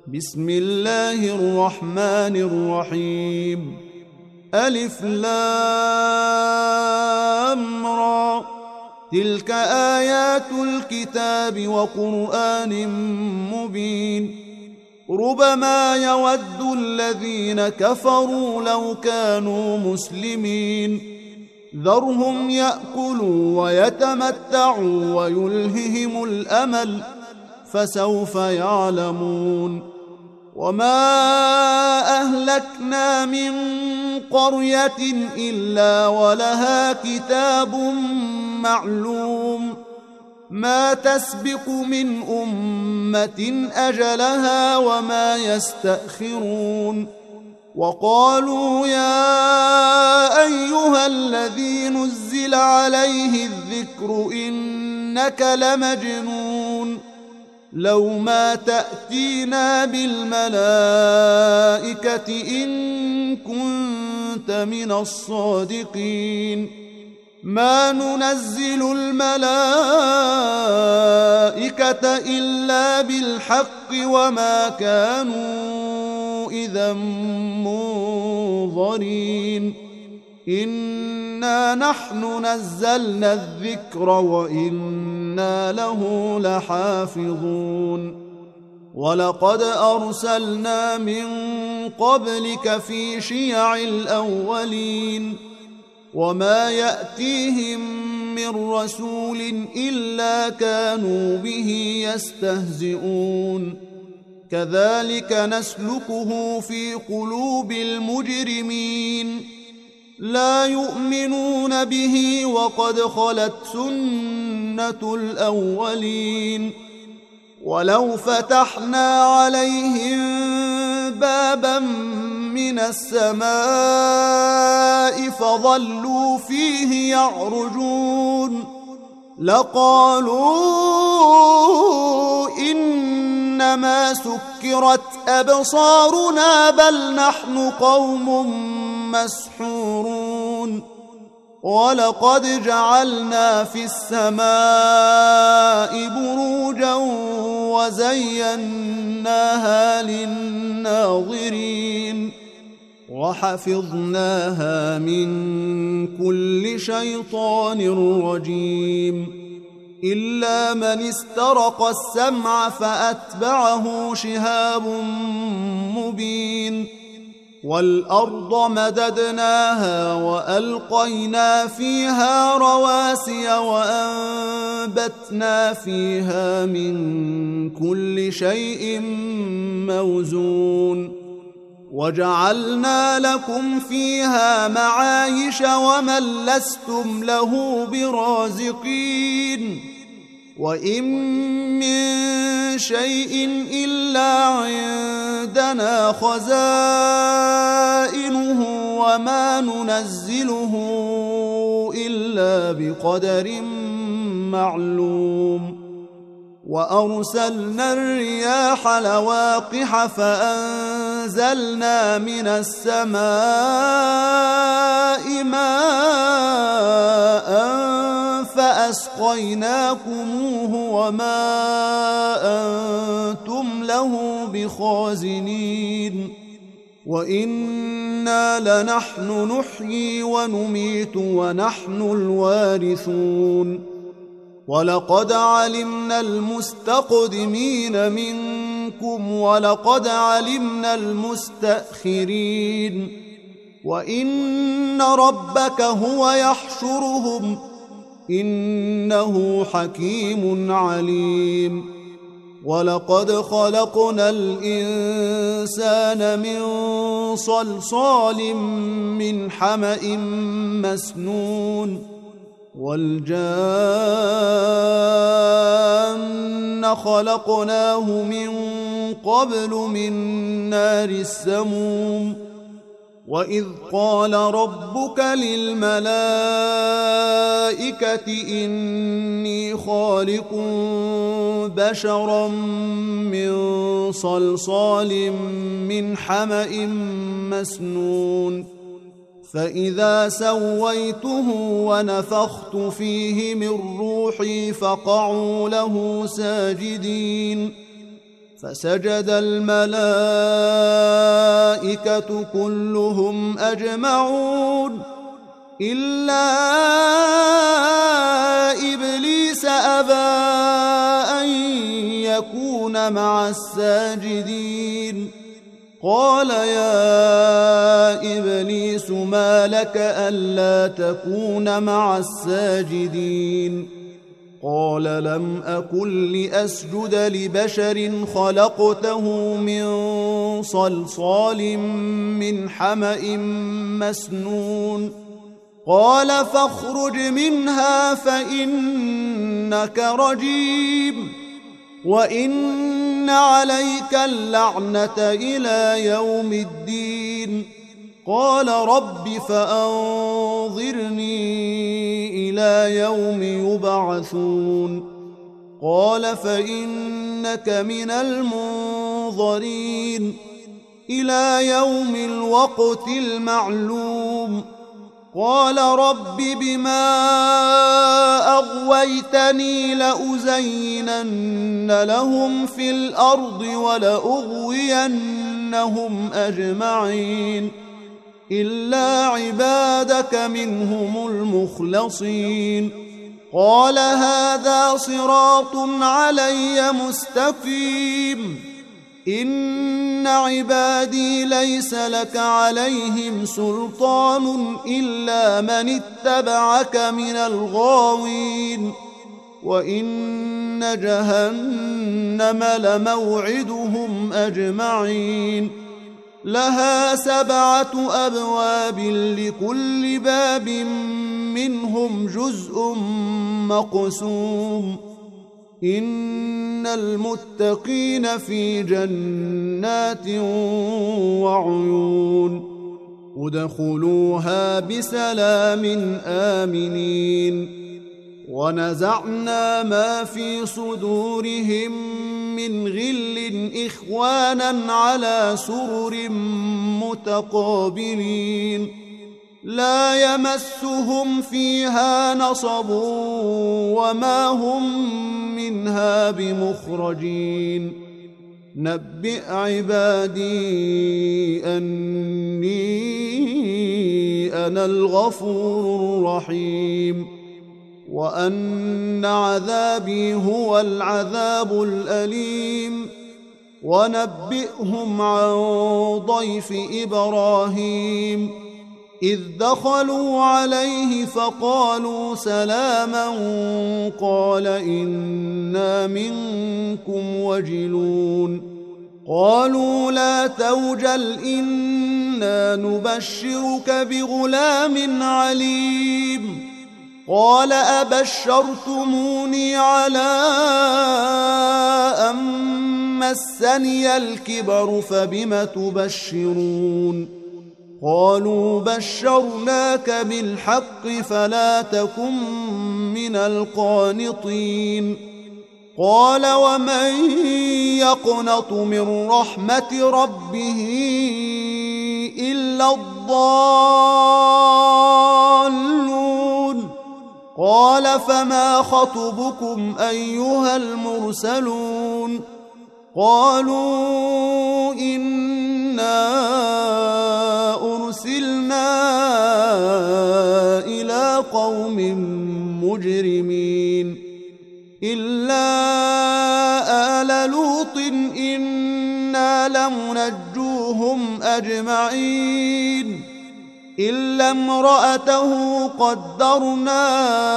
بسم الله الرحمن الرحيم. ألف لام را، تلك آيات الكتاب وقرآن مبين. ربما يود الذين كفروا لو كانوا مسلمين. ذرهم يأكلوا ويتمتعوا ويلههم الأمل، فسوف يعلمون. وما أهلكنا من قرية إلا ولها كتاب معلوم، ما تسبق من أمة أجلها وما يستأخرون. وقالوا يا أيها الذي نزل عليه الذكر إنك لمجنون، لو ما تأتينا بالملائكة إن كنت من الصادقين. ما ننزل الملائكة إلا بالحق وما كانوا إذا منظرين. إنا نحن نزلنا الذكر وإنا له لحافظون. ولقد أرسلنا من قبلك في شيع الأولين، وما يأتيهم من رسول إلا كانوا به يستهزئون. كذلك نسلكه في قلوب المجرمين، لا يؤمنون به وقد خلت سنة الأولين. ولو فتحنا عليهم بابا من السماء فظلوا فيه يعرجون لقالوا إنما سكرت أبصارنا بل نحن قوم مسحورون. ولقد جعلنا في السماء بروجا وزيناها للناظرين، وحفظناها من كل شيطان رجيم، إلا من استرق السمع فأتبعه شهاب مبين. والأرض مددناها وألقينا فيها رواسي وأنبتنا فيها من كل شيء موزون. وجعلنا لكم فيها معايش ومن لستم له برازقين. وإن من شيء إلا عندنا خزائنه وما ننزله إلا بقدر معلوم. وأرسلنا الرياح لواقح فأنزلنا من السماء ماء فأسقيناكموه وما أنتم له بخازنين. وإنا لنحن نحيي ونميت ونحن الوارثون. ولقد علمنا المستقدمين منكم ولقد علمنا المستأخرين. وإن ربك هو يحشرهم إنه حكيم عليم. ولقد خلقنا الإنسان من صلصال من حمأ مسنون. والجان خلقناه من قبل من نار السموم. وإذ قال ربك للملائكة إني خالق بشرا من صلصال من حمأ مسنون. فإذا سويته ونفخت فيه من روحي فقعوا له ساجدين. فسجد الملائكة كلهم أجمعون إلا إبليس أبى أن يكون مع الساجدين. قال يا إبليس ما لك ألا تكون مع الساجدين؟ قال لم أكن لأسجد لبشر خلقته من صلصال من حمأ مسنون. قال فاخرج منها فإنك رجيم وإن عليك اللعنة إلى يوم الدين. قال رب فأنظرني إلى يوم يبعثون. قال فإنك من المنظرين إلى يوم الوقت المعلوم. قال رب بما أغويتني لأزينن لهم في الأرض ولأغوينهم أجمعين إلا عبادك منهم المخلصين. قال هذا صراط علي مستقيم إن عبادي ليس لك عليهم سلطان إلا من اتبعك من الغاوين. وإن جهنم لموعدهم أجمعين لها 7 أبواب لكل باب منهم جزء مقسوم. إن المتقين في جنات وعيون ادخلوها بسلام آمنين. ونزعنا ما في صدورهم من غل إخوانا على سرر متقابلين لا يمسهم فيها نصب وما هم منها بمخرجين. نبئ عبادي أني أنا الغفور الرحيم وأن عذابي هو العذاب الأليم. ونبئهم عن ضيف إبراهيم إذ دخلوا عليه فقالوا سلاما قال إنا منكم وجلون. قالوا لا توجل إنا نبشرك بغلام عليم. قال أبشرتموني على أن مسني الكبر فبم تبشرون؟ قالوا بشرناك بالحق فلا تكن من القانطين. قال ومن يقنط من رحمة ربه إلا الضالون. قال فما خطبكم أيها المرسلون؟ قالوا إنا أرسلنا إلى قوم مجرمين إلا آل لوط إنا لمنجوهم أجمعين إلا امرأته قدرنا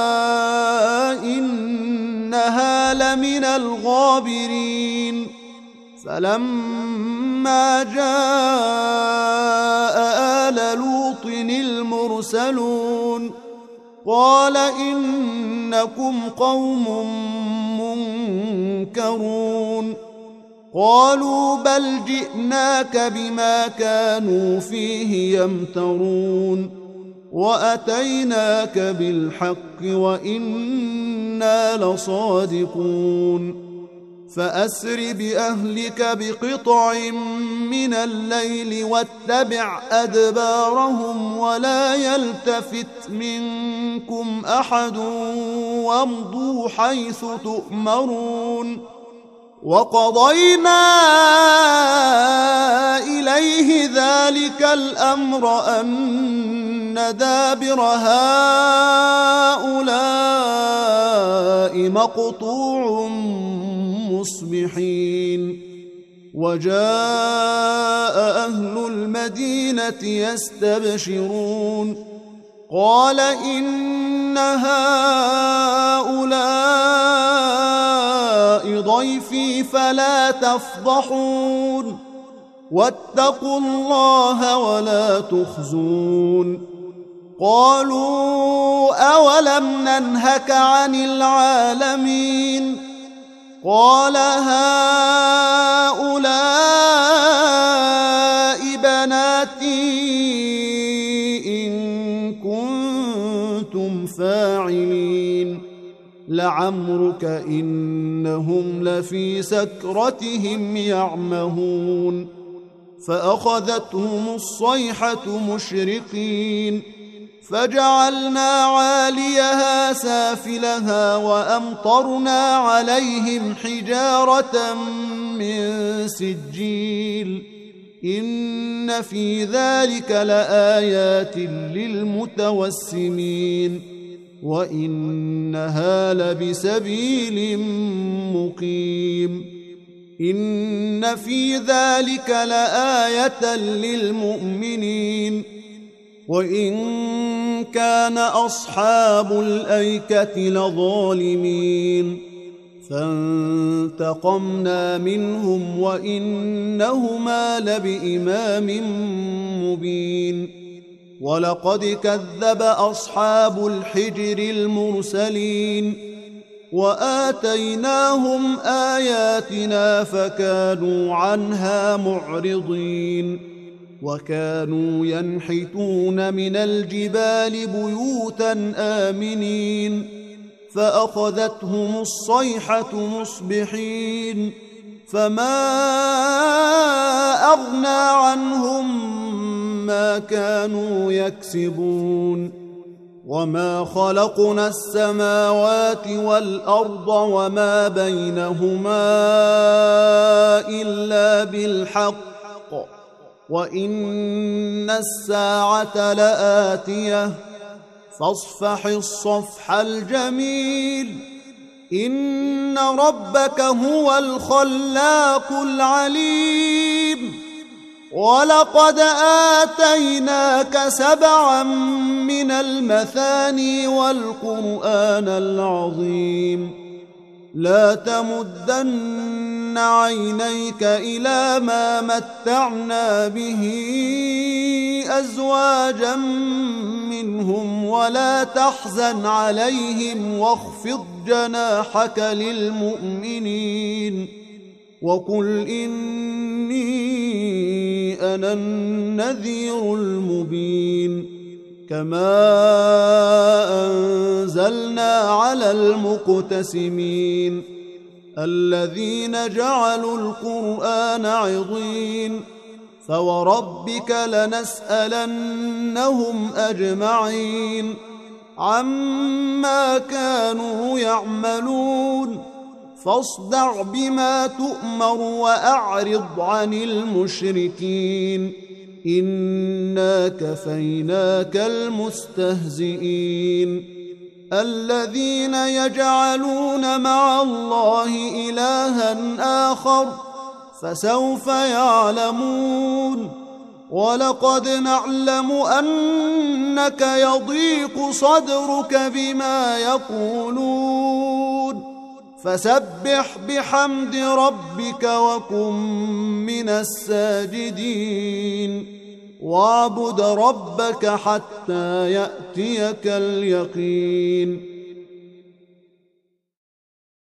إنها لمن الغابرين. فلما جاء آل لوط المرسلون قال إنكم قوم منكرون. قالوا بل جئناك بما كانوا فيه يمترون وأتيناك بالحق وإنا لصادقون. فأسر بأهلك بقطع من الليل واتبع أدبارهم ولا يلتفت منكم أحد وامضوا حيث تؤمرون وقضينا إليه ذلك الأمر أن دابر هؤلاء مقطوع مصبحين وجاء أهل المدينة يستبشرون قال إن هؤلاء ضيفي فلا تفضحون واتقوا الله ولا تخزون قالوا أولم ننهك عن العالمين قال هؤلاء بناتي إن كنتم فاعلين لعمرك إنهم لفي سكرتهم يعمهون فأخذتهم الصيحة مشرقين فجعلنا عاليها سافلها وأمطرنا عليهم حجارة من سجيل إن في ذلك لآيات للمتوسمين وإنها لبسبيل مقيم إن في ذلك لآية للمؤمنين وإن كان أصحاب الأيكة لظالمين فانتقمنا منهم وإنهما لبإمام مبين ولقد كذب أصحاب الحجر المرسلين وآتيناهم آياتنا فكانوا عنها معرضين وكانوا ينحتون من الجبال بيوتا آمنين فأخذتهم الصيحة مصبحين فما أغنى عنهم ما كانوا يكسبون وما خلقنا السماوات والأرض وما بينهما إلا بالحق وإن الساعة لآتية فاصفح الصفح الجميل إن ربك هو الخلاق العليم ولقد آتيناك 7 من المثاني والقرآن العظيم لا تمدن عينيك إلى ما متعنا به أزواجا منهم ولا تحزن عليهم واخفض جناحك للمؤمنين وقل إني أنا النذير المبين كما أنزلنا على المقتسمين الذين جعلوا القرآن عضين فوربك لنسألنهم أجمعين عما كانوا يعملون فاصدع بما تؤمر وأعرض عن المشركين إنا كفيناك المستهزئين الذين يجعلون مع الله إلها آخر فسوف يعلمون ولقد نعلم أنك يضيق صدرك بما يقولون فسبح بحمد ربك وكن من الساجدين واعبد ربك حتى يأتيك اليقين